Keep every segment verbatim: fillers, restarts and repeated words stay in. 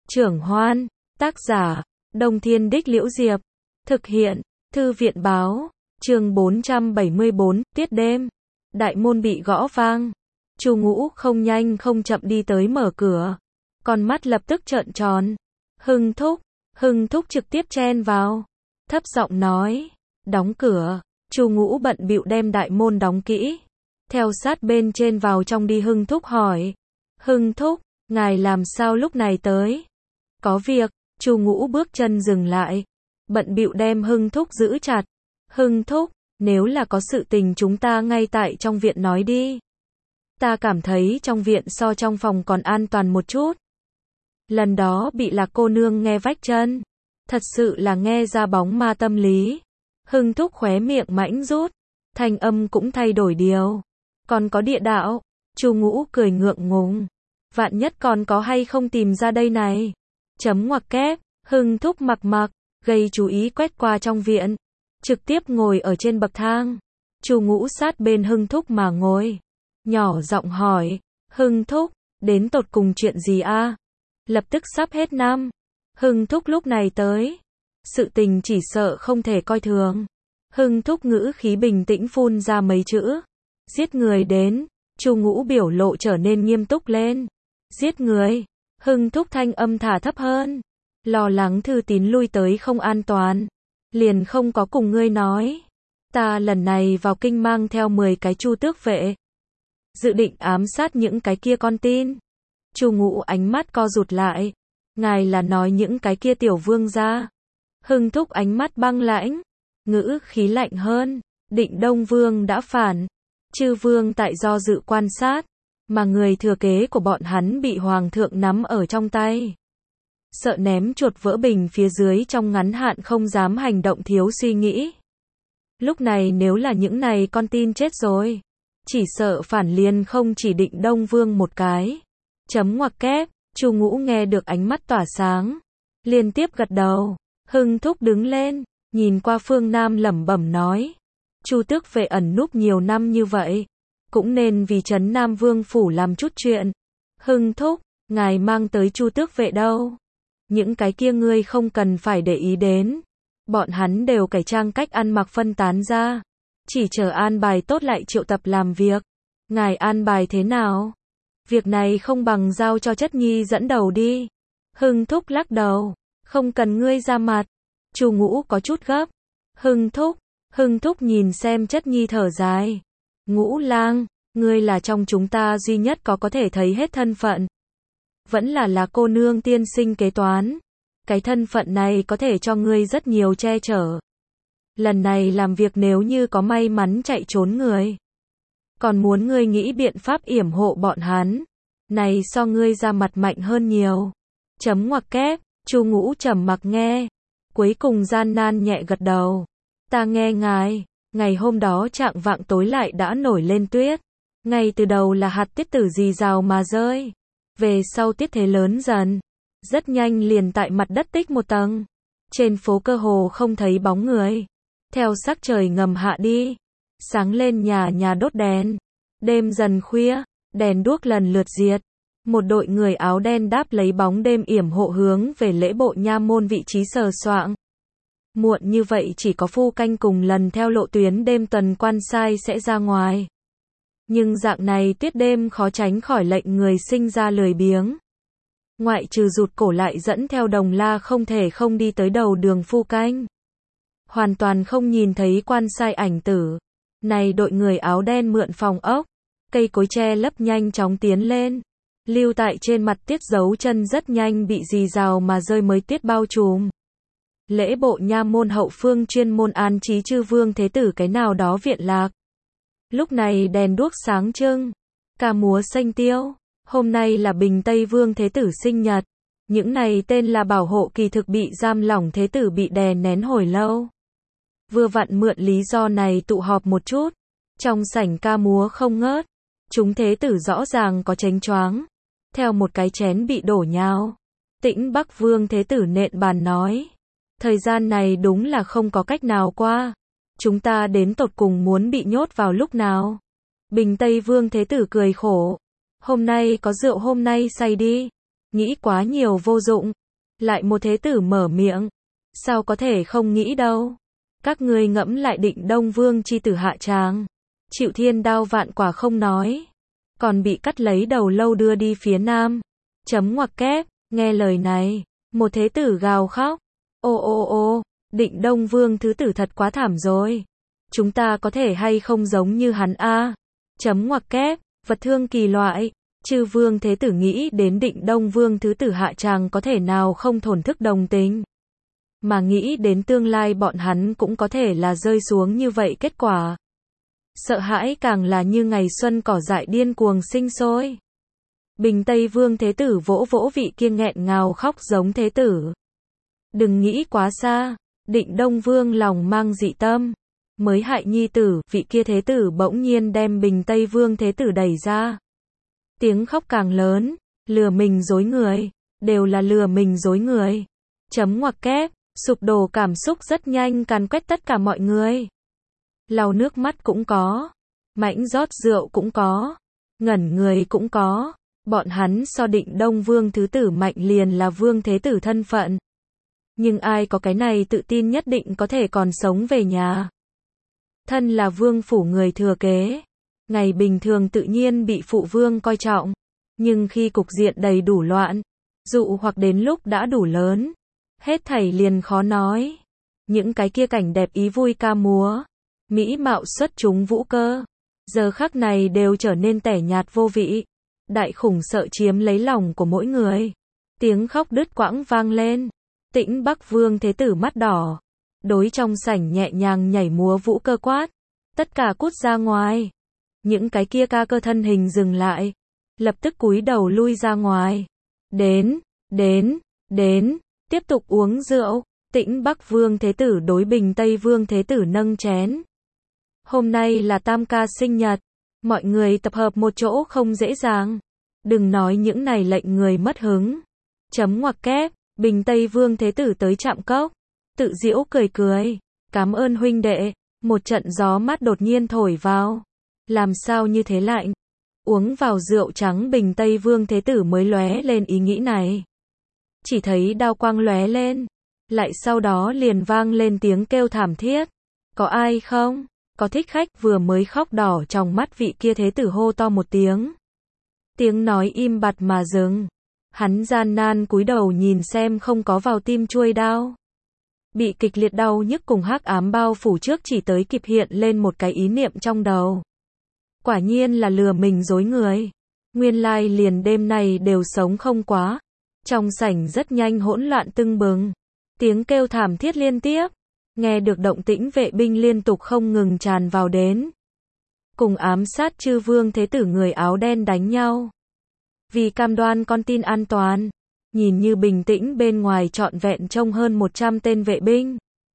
Trưởng Hoan, tác giả, Đông Thiên Đích Liễu Diệp, thực hiện, Thư viện Báo, chương bốn trăm bảy mươi bốn, tiết đêm, đại môn bị gõ vang, Chu Ngũ không nhanh không chậm đi tới mở cửa, con mắt lập tức trợn tròn, Hưng Thúc, Hưng Thúc trực tiếp chen vào, thấp giọng nói, đóng cửa, Chu Ngũ bận bịu đem đại môn đóng kỹ, theo sát bên trên vào trong đi. Hưng Thúc hỏi, Hưng Thúc, ngài làm sao lúc này tới? Có việc. Chu Ngũ bước chân dừng lại, bận bịu đem Hưng Thúc giữ chặt. Hưng Thúc, nếu là có sự tình chúng ta ngay tại trong viện nói đi. Ta cảm thấy trong viện so trong phòng còn an toàn một chút. Lần đó bị Lạc cô nương nghe vách chân, thật sự là nghe ra bóng ma tâm lý. Hưng Thúc khóe miệng mãnh rút, thanh âm cũng thay đổi điều. Còn có địa đạo. Chu Ngũ cười ngượng ngùng, vạn nhất còn có hay không tìm ra đây này. Chấm ngoặc kép. Hưng Thúc mặc mặc, gây chú ý quét qua trong viện, trực tiếp ngồi ở trên bậc thang. Chu Ngũ sát bên Hưng Thúc mà ngồi, nhỏ giọng hỏi, Hưng Thúc, đến tột cùng chuyện gì a? Lập tức sắp hết năm. Hưng Thúc lúc này tới, sự tình chỉ sợ không thể coi thường. Hưng Thúc ngữ khí bình tĩnh phun ra mấy chữ, giết người đến. Chu Ngũ biểu lộ trở nên nghiêm túc lên. Giết người? Hưng Thúc thanh âm thả thấp hơn, lo lắng Thư Tín lui tới không an toàn, liền không có cùng ngươi nói. Ta lần này vào kinh mang theo mười cái Chu tước vệ, dự định ám sát những cái kia con tin. Chu Ngũ ánh mắt co rụt lại, ngài là nói những cái kia tiểu vương gia? Hưng Thúc ánh mắt băng lãnh, ngữ khí lạnh hơn, Định Đông Vương đã phản, chư vương tại do dự quan sát, mà người thừa kế của bọn hắn bị hoàng thượng nắm ở trong tay. Sợ ném chuột vỡ bình phía dưới trong ngắn hạn không dám hành động thiếu suy nghĩ. Lúc này nếu là những này con tin chết rồi, chỉ sợ phản liền không chỉ Định Đông Vương một cái. Chấm ngoặc kép. Chu Ngũ nghe được ánh mắt tỏa sáng, liên tiếp gật đầu. Hưng Thúc đứng lên, nhìn qua phương Nam lẩm bẩm nói, Chu tước vệ ẩn núp nhiều năm như vậy, cũng nên vì trấn Nam Vương phủ làm chút chuyện. Hưng Thúc, ngài mang tới Chu tước vệ đâu? Những cái kia ngươi không cần phải để ý đến, bọn hắn đều cải trang cách ăn mặc phân tán ra, chỉ chờ an bài tốt lại triệu tập làm việc. Ngài an bài thế nào? Việc này không bằng giao cho Chất Nhi dẫn đầu đi. Hưng Thúc lắc đầu, không cần ngươi ra mặt. Chu Ngũ có chút gấp. Hưng Thúc, Hưng Thúc nhìn xem Chất Nhi thở dài. Ngũ lang, ngươi là trong chúng ta duy nhất có có thể thấy hết thân phận. Vẫn là là cô nương tiên sinh kế toán. Cái thân phận này có thể cho ngươi rất nhiều che chở. Lần này làm việc nếu như có may mắn chạy trốn người, còn muốn ngươi nghĩ biện pháp yểm hộ bọn hắn. Này so ngươi ra mặt mạnh hơn nhiều. Chấm ngoặc kép. Chu Ngũ trầm mặc nghe, cuối cùng gian nan nhẹ gật đầu. Ta nghe ngài. Ngày hôm đó trạng vạng tối lại đã nổi lên tuyết. Ngay từ đầu là hạt tiết tử rì rào mà rơi. Về sau tiết thế lớn dần. Rất nhanh liền tại mặt đất tích một tầng. Trên phố cơ hồ không thấy bóng người. Theo sắc trời ngầm hạ đi, sáng lên nhà nhà đốt đèn. Đêm dần khuya, đèn đuốc lần lượt diệt. Một đội người áo đen đáp lấy bóng đêm yểm hộ hướng về lễ bộ nha môn vị trí sờ soạng. Muộn như vậy chỉ có phu canh cùng lần theo lộ tuyến đêm tuần quan sai sẽ ra ngoài. Nhưng dạng này tuyết đêm khó tránh khỏi lệnh người sinh ra lười biếng. Ngoại trừ rụt cổ lại dẫn theo Đồng La không thể không đi tới đầu đường phu canh. Hoàn toàn không nhìn thấy quan sai ảnh tử. Này đội người áo đen mượn phòng ốc, cây cối che lấp nhanh chóng tiến lên. Lưu tại trên mặt tiết dấu chân rất nhanh bị rì rào mà rơi mới tiết bao trùm. Lễ bộ nha môn hậu phương chuyên môn an trí chư vương thế tử cái nào đó viện lạc. Lúc này đèn đuốc sáng trưng, ca múa xanh tiêu. Hôm nay là Bình Tây Vương thế tử sinh nhật. Những này tên là bảo hộ kỳ thực bị giam lỏng thế tử bị đè nén hồi lâu. Vừa vặn mượn lý do này tụ họp một chút. Trong sảnh ca múa không ngớt. Chúng thế tử rõ ràng có chánh choáng. Theo một cái chén bị đổ nhào. Tĩnh Bắc Vương thế tử nện bàn nói. Thời gian này đúng là không có cách nào qua. Chúng ta đến tột cùng muốn bị nhốt vào lúc nào? Bình Tây Vương thế tử cười khổ. Hôm nay có rượu hôm nay say đi. Nghĩ quá nhiều vô dụng. Lại một thế tử mở miệng. Sao có thể không nghĩ đâu. Các ngươi ngẫm lại Định Đông Vương chi tử hạ tràng. Chịu thiên đao vạn quả không nói. Còn bị cắt lấy đầu lâu đưa đi phía nam. Chấm ngoặc kép, nghe lời này. Một thế tử gào khóc. Ô ô ô, Định Đông Vương thứ tử thật quá thảm rồi. Chúng ta có thể hay không giống như hắn a? Chấm ngoặc kép, vật thương kỳ loại. Chư vương thế tử nghĩ đến Định Đông Vương thứ tử hạ tràng có thể nào không thổn thức đồng tình. Mà nghĩ đến tương lai bọn hắn cũng có thể là rơi xuống như vậy kết quả. Sợ hãi càng là như ngày xuân cỏ dại điên cuồng sinh sôi. Bình Tây Vương thế tử vỗ vỗ vị kia nghẹn ngào khóc giống thế tử. Đừng nghĩ quá xa, Định Đông Vương lòng mang dị tâm. Mới hại nhi tử, vị kia thế tử bỗng nhiên đem Bình Tây Vương thế tử đẩy ra. Tiếng khóc càng lớn, lừa mình dối người, đều là lừa mình dối người. Chấm ngoặc kép, sụp đổ cảm xúc rất nhanh càn quét tất cả mọi người. Lau nước mắt cũng có, mãnh rót rượu cũng có, ngẩn người cũng có. Bọn hắn so Định Đông Vương thứ tử mạnh liền là vương thế tử thân phận. Nhưng ai có cái này tự tin nhất định có thể còn sống về nhà. Thân là vương phủ người thừa kế. Ngày bình thường tự nhiên bị phụ vương coi trọng. Nhưng khi cục diện đầy đủ loạn, dụ hoặc đến lúc đã đủ lớn, hết thảy liền khó nói. Những cái kia cảnh đẹp ý vui ca múa, mỹ mạo xuất chúng vũ cơ, giờ khắc này đều trở nên tẻ nhạt vô vị. Đại khủng sợ chiếm lấy lòng của mỗi người. Tiếng khóc đứt quãng vang lên. Tĩnh Bắc Vương thế tử mắt đỏ. Đối trong sảnh nhẹ nhàng nhảy múa vũ cơ quát. Tất cả cút ra ngoài. Những cái kia ca cơ thân hình dừng lại. Lập tức cúi đầu lui ra ngoài. Đến, đến, đến. Tiếp tục uống rượu. Tĩnh Bắc Vương thế tử đối Bình Tây Vương thế tử nâng chén. Hôm nay là tam ca sinh nhật. Mọi người tập hợp một chỗ không dễ dàng. Đừng nói những này lệnh người mất hứng. Chấm ngoặc kép, Bình Tây Vương thế tử tới chạm cốc. Tự giễu cười cười. Cảm ơn huynh đệ. Một trận gió mát đột nhiên thổi vào. Làm sao như thế lạnh? Uống vào rượu trắng Bình Tây Vương thế tử mới lóe lên ý nghĩ này. Chỉ thấy đao quang lóe lên. Lại sau đó liền vang lên tiếng kêu thảm thiết. Có ai không? Có thích khách vừa mới khóc đỏ trong mắt vị kia thế tử hô to một tiếng. Tiếng nói im bặt mà dừng. Hắn gian nan cúi đầu nhìn xem không có vào tim chuôi đao. Bị kịch liệt đau nhức cùng hắc ám bao phủ trước chỉ tới kịp hiện lên một cái ý niệm trong đầu. Quả nhiên là lừa mình dối người. Nguyên lai liền đêm này đều sống không quá. Trong sảnh rất nhanh hỗn loạn tưng bừng. Tiếng kêu thảm thiết liên tiếp. Nghe được động tĩnh vệ binh liên tục không ngừng tràn vào đến. Cùng ám sát chư vương thế tử người áo đen đánh nhau. Vì cam đoan con tin an toàn. Nhìn như bình tĩnh bên ngoài trọn vẹn trông hơn một trăm tên vệ binh.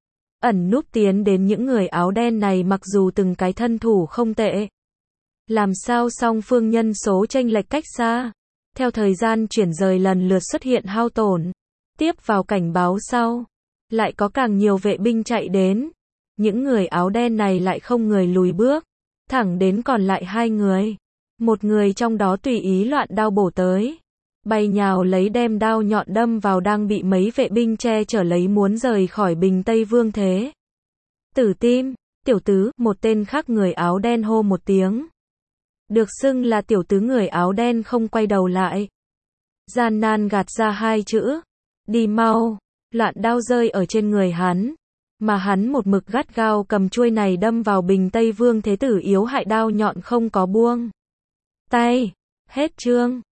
Ẩn núp tiến đến những người áo đen này mặc dù từng cái thân thủ không tệ. Làm sao song phương nhân số chênh lệch cách xa. Theo thời gian chuyển rời lần lượt xuất hiện hao tổn. Tiếp vào cảnh báo sau. Lại có càng nhiều vệ binh chạy đến. Những người áo đen này lại không người lùi bước. Thẳng đến còn lại hai người. Một người trong đó tùy ý loạn đao bổ tới. Bay nhào lấy đem đao nhọn đâm vào đang bị mấy vệ binh che chở lấy muốn rời khỏi Bình Tây Vương thế. Tử tim, tiểu tứ, một tên khác người áo đen hô một tiếng. Được xưng là tiểu tứ người áo đen không quay đầu lại. Gian nan gạt ra hai chữ. Đi mau. Loạn đao rơi ở trên người hắn. Mà hắn một mực gắt gao cầm chuôi này đâm vào Bình Tây Vương thế tử yếu hại đao nhọn không có buông tay. Hết chương.